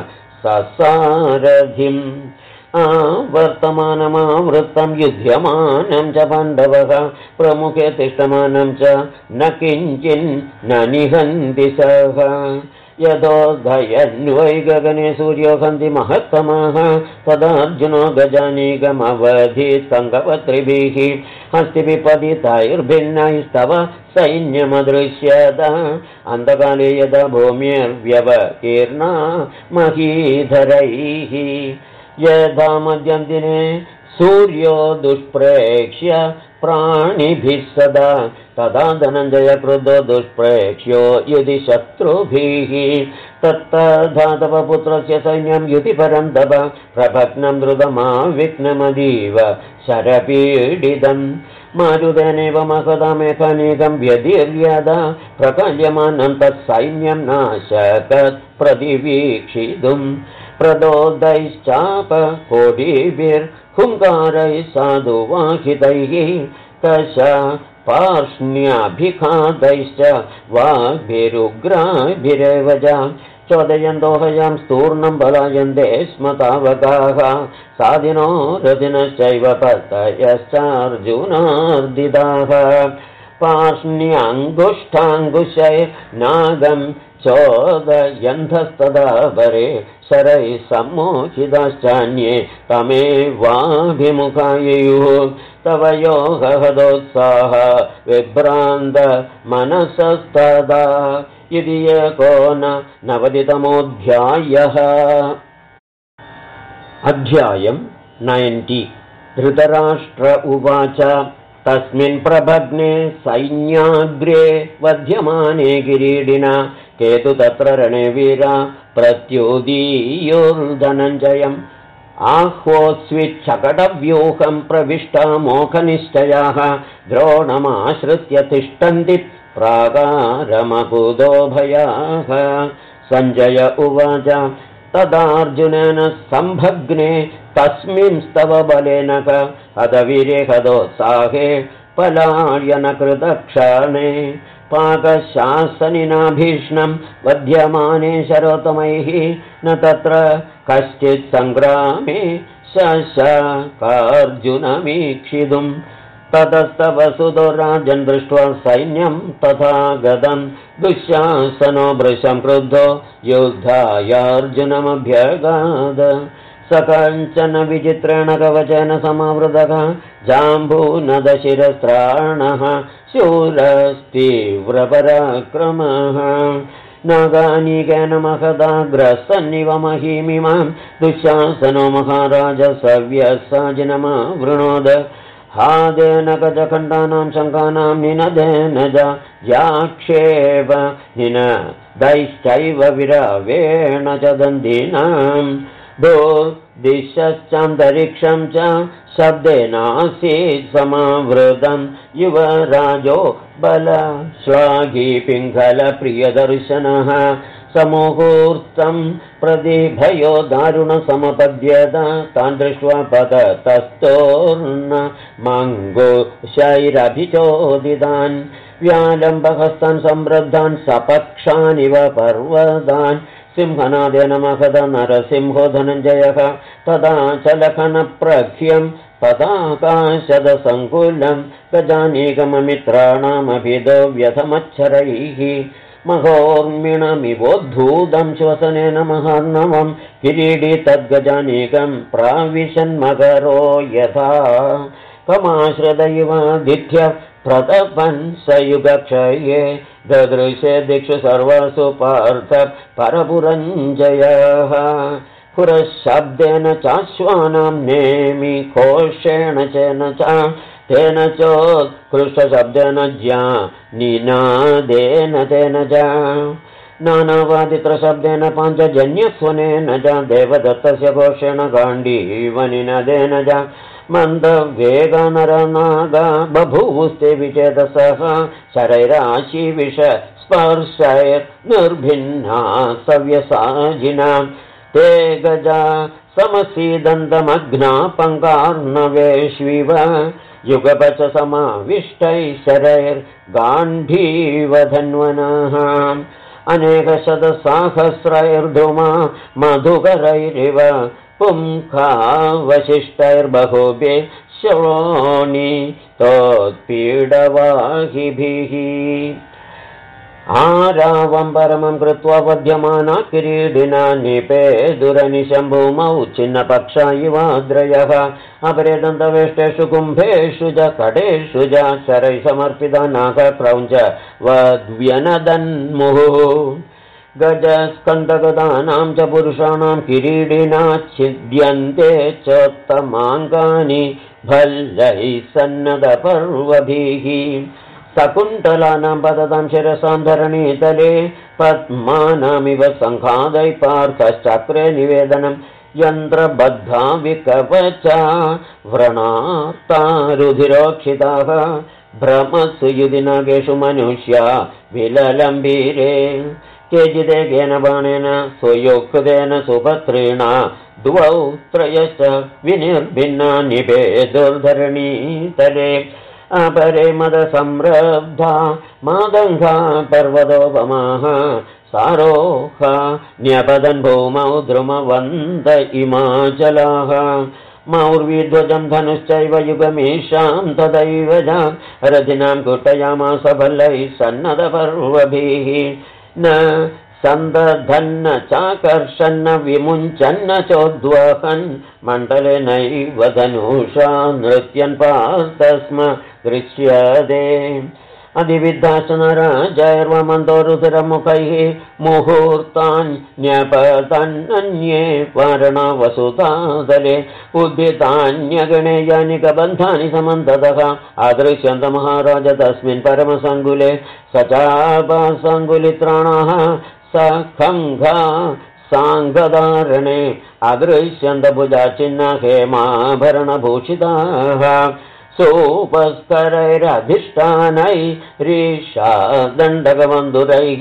ससारथिम् वर्तमानमावृत्तं युध्यमानं च पाण्डवः प्रमुखे तिष्ठमानं च न किञ्चिन् न निहन्ति सः यतोदयन्वै गगने सूर्यो हन्ति महत्तमः तदार्जुनो गजानीकमवधिस्तङ्गपत्रिभिः हस्तिभिपतितैर्भिन्नैस्तव सैन्यमदृश्यत अन्धकाले यदा भूमिर्व्यवकीर्णा महीधरैः यथा मध्यं दिने सूर्यो दुष्प्रेक्ष्य प्राणिभिः सदा तदा धनञ्जय क्रुद्धो दुष्प्रेक्ष्यो युधि शत्रुभिः तत्तधातवपुत्रस्य सैन्यं युधि परं तप प्रभग्नं द्रुतमाविघ्नमदीव शरपीडितं मारुतेनैव महदामेकनीकं व्यदीर्यदा प्रकल्यमानं तत्सैन्यं नाशकत् प्रतिवीक्षितुं प्रदोदैश्चाप कोटिभिर्हुङ्कारैः साधुवाहितैः कश पार्ष्ण्याभिघातैश्च वाग्भिरुग्राभिरेव च चोदयन्तोहयां स्तूर्णं बलायन्ते स्म तावकाः साधिनो रथिनश्चैव पतयश्चार्जुनार्दिताः पार्ष्ण्याङ्गुष्ठाङ्गुशैर्नागं चोदयन्धस्तदा परे शरैः सम्मोहिताश्चान्ये तमेवाभिमुखायुः तव योगहदोत्साह विभ्रान्त मनसस्तदा इति एको नवतितमोऽध्यायः। अध्यायं 90। धृतराष्ट्र उवाच तस्मिन् प्रभग्ने सैन्याग्रे वध्यमाने किरीटिना केतु तत्र रणे वीरा प्रत्युदीयुर्धनञ्जयम् आह्वोऽस्विच्छकटव्यूहं प्रविष्टा मोखनिश्चयाः द्रोणमाश्रित्य तिष्ठन्ति प्राकारमकुतो भयाः। सञ्जय उवाच तदार्जुनेन सम्भग्ने तस्मिंस्तव बलेन हतवीरे हतोत्साहे पलायनकृतक्षणे पाकशासनिना भीष्णं वध्यमाने शरोत्तमैः न तत्र कश्चित् सङ्ग्रामे शशाकार्जुनमीक्षितुम् ततस्तव सुतो राजन् दृष्ट्वा सैन्यं तथा गतं दुःशासनो भृशं क्रुद्धो युद्धायार्जुनमभ्यगाद स कञ्चन विचित्रेण कवचेन समावृतः जाम्बूनदशिरस्त्राणः शूरस्तीव्रपराक्रमः नागानीकेन महदाग्रसन्निव महीमिमां दुःशासनो महाराज सव्यसाजिनमावृणोद हादेन गजखण्डानां शङ्कानां निनदेन जाक्षेप निनदैश्चैव विरावेण च दन्दिनां दिशश्चान्तरिक्षं च शब्देनासीत् समावृतं युवराजो बलश्लाघी पिङ्गलप्रियदर्शनः समुहूर्तं प्रतिभयो दारुणसमपद्यत तान् दृष्ट्वा पततस्तोर्न मङ्गुशैरभिचोदितान् व्यालम्बहस्तान् समृद्धान् सपक्षानिव पर्वतान् सिंहनादेन महद नरसिंहो धनञ्जयः तदा चलखनप्रख्यं पदाकाशदसङ्कुलं गजानीकममित्राणामभिदो व्यथमच्छरैः महोर्मिणमिवोद्धूतं श्वसनेन महार्णवं किरीटी तद्गजानीकं प्राविशन्मकरो यथा कमाश्रदयिवादित्य प्रतपन् स युगक्षये ददृशे दिक्षु सर्वासु पार्थ परपुरञ्जयः पुरशब्देन चाश्वानां नेमि कोशेण चेन च तेन चोत्कृष्टशब्देन ज्ञानिनादेन तेन च नानावादित्रशब्देन पाञ्चजन्यस्वनेन च देवदत्तस्य घोषेण गाण्डीवनिनदेन च मन्दवेगनरनागा बभूवुस्ते विचेतसः शरैराशिविष स्पर्शैर्निर्भिन्ना सव्यसाजिना ते गजा समसीदन्तमग्ना पङ्कार्णवेष्विव युगपच समाविष्टैः शरैर्गाण्डीवधन्वनः अनेकशतसाहस्रैर्धूमा मधुकरैरिव पुंखावशिष्टैर्बहुभिः शोणि तोत्पीडवाहिभिः आरावं परमं कृत्वा वध्यमाना किरीटिना निपेदुरनिशं भूमौ छिन्नपक्षा इवाद्रयः अपरे दन्तवेष्टेषु कुम्भेषु च कटेषु च शरैः समर्पिता नागक्रौञ्च वद्व्यनदन्मुहुः गजस्कन्दगदानां च पुरुषाणां किरीटिना छिद्यन्ते चोत्तमाङ्गानि भल्लैः सन्नदपर्वभिः सकुण्टलानां पततां शिरसां धरणीतले पद्मानामिव सङ्घादै पार्थश्चक्रे निवेदनं यन्त्रबद्धा विकवचा व्रणार्ता रुधिरोक्षिताः भ्रमसु युधि नागेषु मनुष्या विललम्बीरे केचिदेकेन बाणेन स्वयोक्तेन सुभद्रेणा द्वौ त्रयश्च विनिर्भिन्ना निभेदुर्धरणीतले अपरे मदसंरब्धा मादङ्घा पर्वतोपमाः सारोह न्यपदन् भूमौ द्रुमवन्त इमाचलाः मौर्वीध्वजं धनुश्चैव युगमीशां तदैव रथिनां कुटयामास फलैः सन्नदपर्वभिः न सन्दधन्न चाकर्षन्न विमुञ्चन्न चोद्वहन् मण्डले नैव धनुषा नृत्यन् पार्थस्म दृश्यते अधिविद्धासनराजैर्वमन्दोरुधिरमुखैः मुहूर्तान्यपतन्नन्ये वारणवसुतादले उद्भितान्यगणेयानि कबन्धानि समन्ततः अदृश्यन्त महाराज तस्मिन् परमसङ्कुले स चापसङ्कुलित्राणाः सखङ्घा साङ्गधारणे अदृश्यन्तभुजाचिह्ना हेमाभरणभूषिताः सोपस्करैरधिष्ठानैरीशादण्डकबन्धुरैः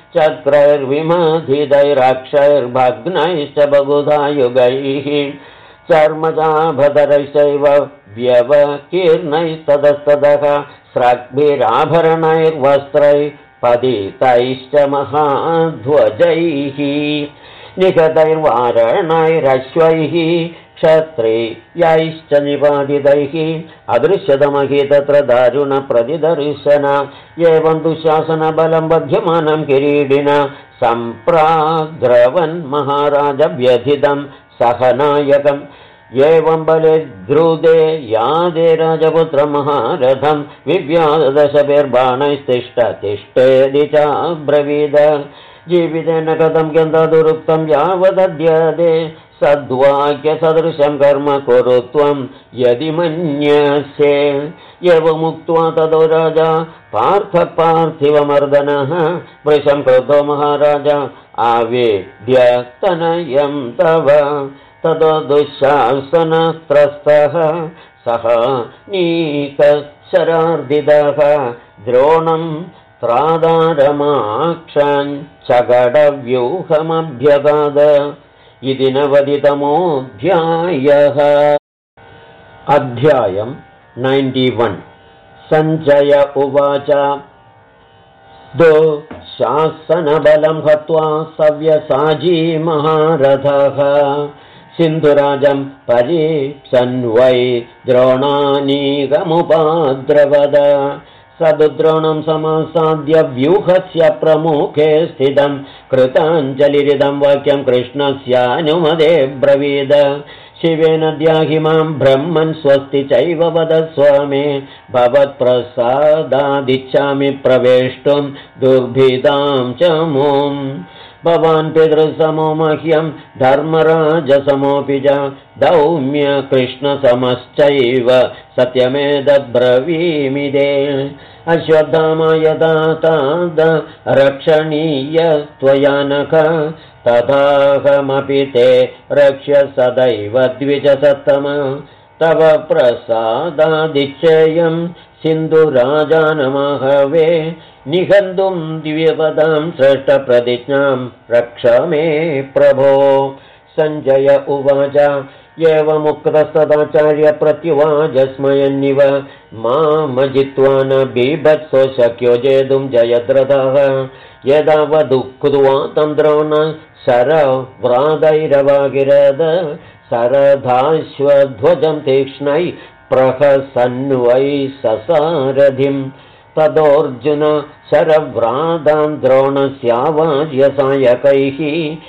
चक्रैर्विमथितैरक्षैर्भग्नैश्च बहुधायुगैः चर्मचाभधरैश्चैव व्यवकीर्णैस्ततस्ततः स्रग्भिराभरणैर्वस्त्रैः पतितैश्च महाध्वजैः निखतैर्वारणैरश्वैः क्षत्रियैश्च निपातितैः अदृश्यतमहि तत्र दारुणप्रतिदर्शन एवं दुःशासनबलं बध्यमानं किरीटिना सम्प्राद्रवन् महाराज व्यथितं सहनायकम् एवं बले द्रुदे यादे राजपुत्रमहारथं विव्यादशभिर्बाणैस्तिष्ठतिष्ठेदि चाब्रवीद जीवितेन कथं गन्धदुरुक्तं यावदद्यते सद्वाक्यसदृशं कर्म कुरु त्वं यदि मन्यसे एवमुक्त्वा ततो राजा पार्थिवमर्दनः वृषं क्रुद्धो महाराज आवेद्यतनयं तव ततो दुःशासनत्रस्तः सः नीकशरार्दितः द्रोणं त्रादारमाक्षं चगडव्यूहमभ्यगाद इति नवतितमोऽध्यायः। अध्यायं 91। सञ्जय उवाच दुःशासनबलं हत्वा सव्यसाची महारथः सिन्धुराजं परीक्षन् वै द्रोणानीकमुपाद्रवद सदुद्रोणं समासाद्य व्यूहस्य प्रमुखे स्थितं कृताञ्जलिरिदं वाक्यं कृष्णस्यानुमदे ब्रवीद शिवेन द्याहि मां ब्रह्मन् स्वस्ति चैव वदस्व मे भवत्प्रसादादिच्छामि प्रवेष्टुं दुर्भिदां च मूं भवान् पितृसमो मह्यं धर्मराजसमोऽपि च दौम्य कृष्णसमश्चैव सत्यमेतद्ब्रवीमिदे अश्वत्थामा यदा ताद रक्षणीय त्वयानक तथाहमपि ते रक्ष्य सदैव द्विजसत्तम तव प्रसादादिच्छेयं सिन्धुराजानमाहवे निहन्तुं दिव्यपदां श्रेष्ठप्रतिज्ञां रक्ष मे प्रभो। सञ्जय उवाच एवमुक्तस्तदाचार्य प्रत्युवाचस्मयन्निव मामजित्वा न बीभत्सो शक्यो जेतुं जयद्रथः यदावदुक्त्वा तं द्रोण शरव्रादैरवागिरद शरधाश्वध्वजं तीक्ष्णै प्रहसन् वै ससारथिं तदोऽर्जुन शरव्रातां द्रोणस्यावाज्यसायकैः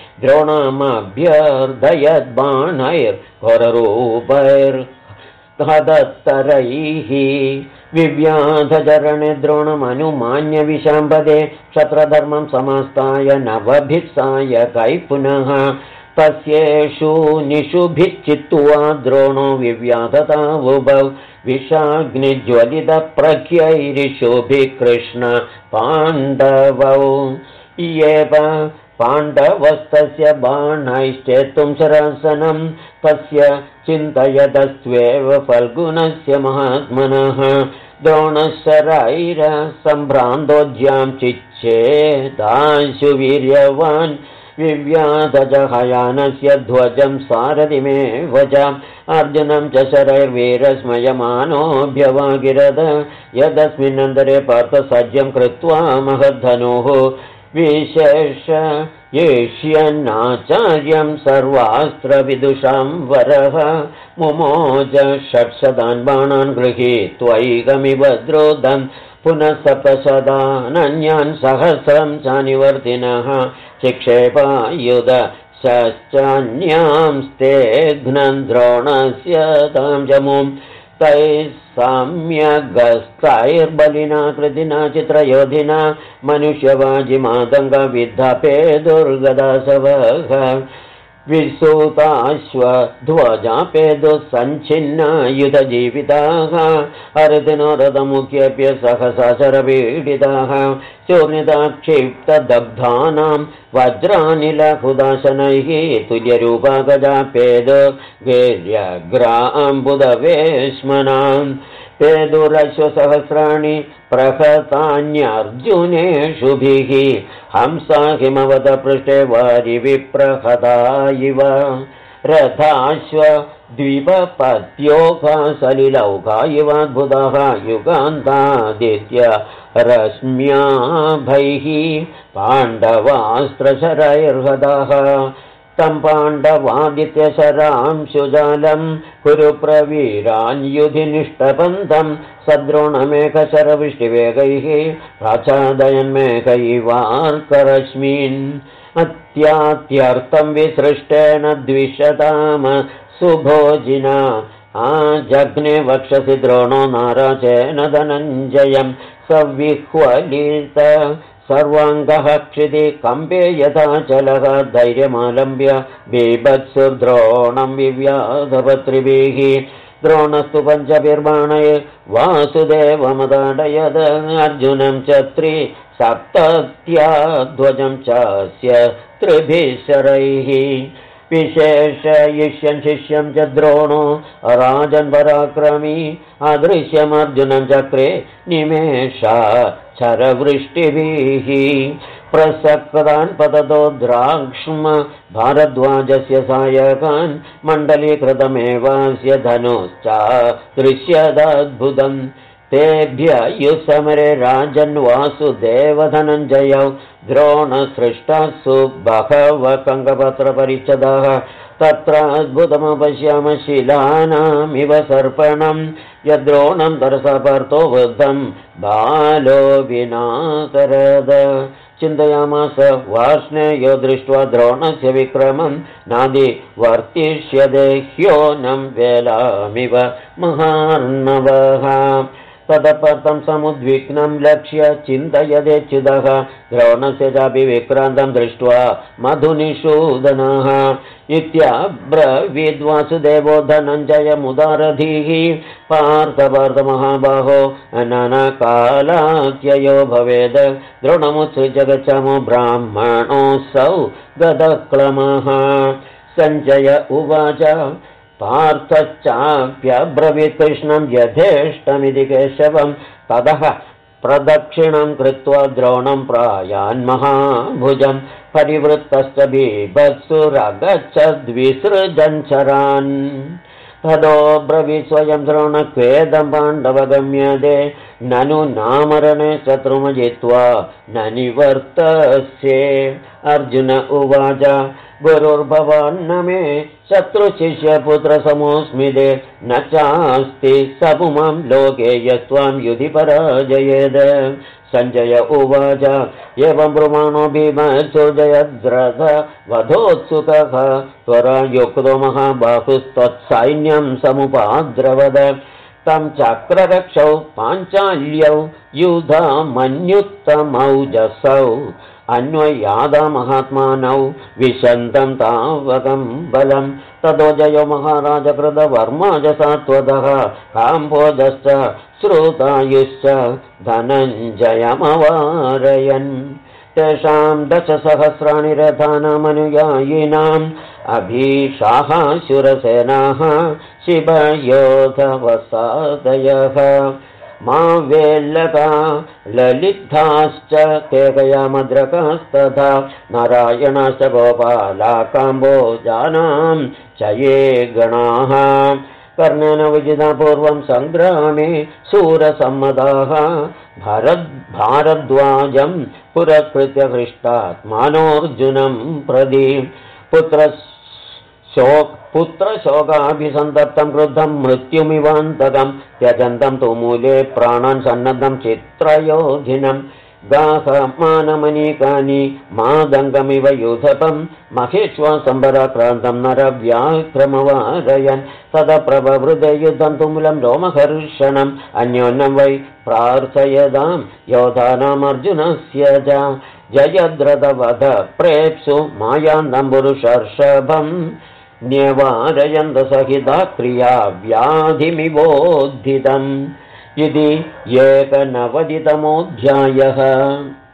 द्रोणमभ्यर्दयद्बाणैर्घोररूपैर्हदत्तरैः विव्याधचरणे द्रोणमनुमान्यविशाम्बदे क्षत्रधर्मं समास्ताय नवभित्सायकैः पुनः तस्येषु निषुभिश्चित्वा द्रोणो विव्याधतावुभौ विषाग्निज्वलितप्रख्यैरिषुभिः कृष्ण पाण्डवौ एव पाण्डवस्तस्य बाणैश्चेत्तुं शरासनं तस्य चिन्तयतस्त्वेव फल्गुनस्य महात्मनः द्रोणशरैरसम्भ्रान्तोज्यां चिच्छेदाशु वीर्यवान् विव्याधजहयानस्य ध्वजं सारथिमेव च अर्जुनं च शरैर्वीरस्मयमानोऽभ्यवागिरद यदस्मिन्नन्तरे पार्थसज्जं कृत्वा महद्धनुः विशेषयिष्यन्नाचार्यं सर्वास्त्रविदुषां वरः मुमोज षट्शतान् बाणान् गृहीत्वैकमिव द्रोदन् पुनः सप्तशतानन्यान् सहस्रं चानिवर्तिनः चिक्षेपायुधश्चान्यांस्ते घ्नन् द्रोणस्य तां जमुं तैः सम्यगस्तैर्बलिना कृतिना चित्रयोधिना मनुष्यवाजिमातङ्गविद्धपे दुर्गदासवः विसूताश्वध्वजापेदुः युधजीविताः अर्जुनो रथमुख्यप्य सहसाचरपीडिताः चूर्णिताक्षिप्तदग्धानां वज्रानिलहुदाशनैः तुल्यरूपा गजापेदो गैर्यग्राम्बुदवेश्मनाम् पेदुरश्वसहस्राणि प्रहतान्यर्जुनेषुभिः हंसा हिमवत पृष्ठे वारि विप्रहता इव रथाश्व द्विपपत्योगा सलिलौका इवाद्भुताः युगान्तादित्य रश्म्याभैः पाण्डवास्त्रशरैर्हताः तं पाण्डवादित्यशरांशुजालं कुरु प्रवीरान् युधि निष्टपन्तं सद्रोणमेकशरवृष्टिवेगैः प्राचादयन्मेकैवार्करश्मीन् अत्यात्यर्थं विसृष्टेन द्विशताम सुभोजिना आजग्ने वक्षसि द्रोणो नाराचेन धनञ्जयं सविह्वलित सर्वाङ्गः क्षिति कम्पे यथा चलः धैर्यमालम्ब्य बीभत्सु द्रोणं विव्याधपत्रिभिः द्रोणस्तु पञ्चभिर्बाणैः वासुदेवमदाडयद अर्जुनं च त्रिसप्तत्या चास्य त्रिभिः शरैः विशेषयिष्यन् शिष्यं च द्रोणो राजन् पराक्रमी अदृश्यमर्जुनं चक्रे निमेषा शरवृष्टिभिः प्रसक्तान् पततो द्राक्ष्म भारद्वाजस्य सायकान् मण्डलीकृतमेवास्य धनुश्च दृश्यदद्भुतम् तेभ्य युसमरे राजन् वासुदेवधनञ्जयौ द्रोणसृष्टासु बहवः कङ्कपत्रपरिच्छदाः तत्र अद्भुतमपश्यामः शिलानामिव सर्पणं यद्रोणं तरसपर्तो वृद्धं बालो विनातरद चिन्तयामास वार्ष्णेयो दृष्ट्वा द्रोणस्य विक्रमं नादिवर्तिष्यते ह्योनं वेलामिव महार्णवः तदपर्तं समुद्विग्नं लक्ष्य चिन्तयदेच्युतः द्रोणस्य चापि विक्रान्तं दृष्ट्वा मधुनिषूदनः इत्याब्रवीद्वासुदेवो धनञ्जयमुदारधीः पार्थमहाबाहो अननकालात्ययो भवेद द्रोणमुत्सृज्य गच्छामो ब्राह्मणोऽसौ गदक्लमः सञ्जय उवाच पार्थश्चाप्यब्रवीत् कृष्णं यथेष्टमिति केशवं ततः प्रदक्षिणं कृत्वा द्रोणं प्रायान्महाभुजं परिवृत्तश्च बीभत्सुरगच्छद्विसृजन् शरान् तदो ब्रवीत् स्वयं द्रोणक्वेदं पाण्डवगम्यते ननु नामरणे शत्रुमजित्वा न निवर्तस्ये अर्जुन उवाच गुरुर्भवान्न मे शत्रुशिष्यपुत्रसमोऽस्मि न चास्ति सपुमां लोके यस्त्वां युधि पराजयेद। सञ्जय उवाच एवं ब्रुवाणो भीमसो जयद्रथ वधोत्सुकः त्वरायुक्तो महाबाहुस्त्वत्सैन्यं समुपाद्रवद। तं चक्ररक्षौ पाञ्चाल्यौ युधामन्युत्तमौजसौ अन्वयादमहात्मानौ विशन्तं तावकं बलं। ततो जयो महाराज कृतवर्मा च सात्वतः काम्भोजश्च श्रुतायुश्च धनञ्जयमवारयन्। तेषां दशसहस्राणि रथानामनुयायिनाम् अभीषाः शूरसेनाः शिवयोधवसादयः। मावेल्लका ललिताश्च केकयामद्रकास्तथा नारायणाश्च गोपाला काम्बोजानां च ये गणाः। कर्णेन विजिता पूर्वं सङ्ग्रामे शूरसम्मताः भारद्वाजं पुरस्कृत्य हृष्टात्मानोऽर्जुनं प्रति पुत्रशोकाभिसन्तप्तं क्रुद्धं मृत्युमिवान्तकं त्यजन्तं तु मूले प्राणान् सन्नद्धं चित्रयोधिनं। गाहमानमनीकानि मादङ्गमिव युधपं महेश्वासम्बराक्रान्तं नरव्याक्रमवारयन्। तदप्रभवृदे युद्धं तुमुलं रोमहर्षणम् अन्योन्यं वै प्रार्थयदां योधानामर्जुनस्य च। जयद्रथवध प्रेप्सु मायान्तं पुरुषर्षभम् न्यवारयन्तसहिता क्रिया व्याधिमिवोद्धितम् इति 19तमोऽध्यायः।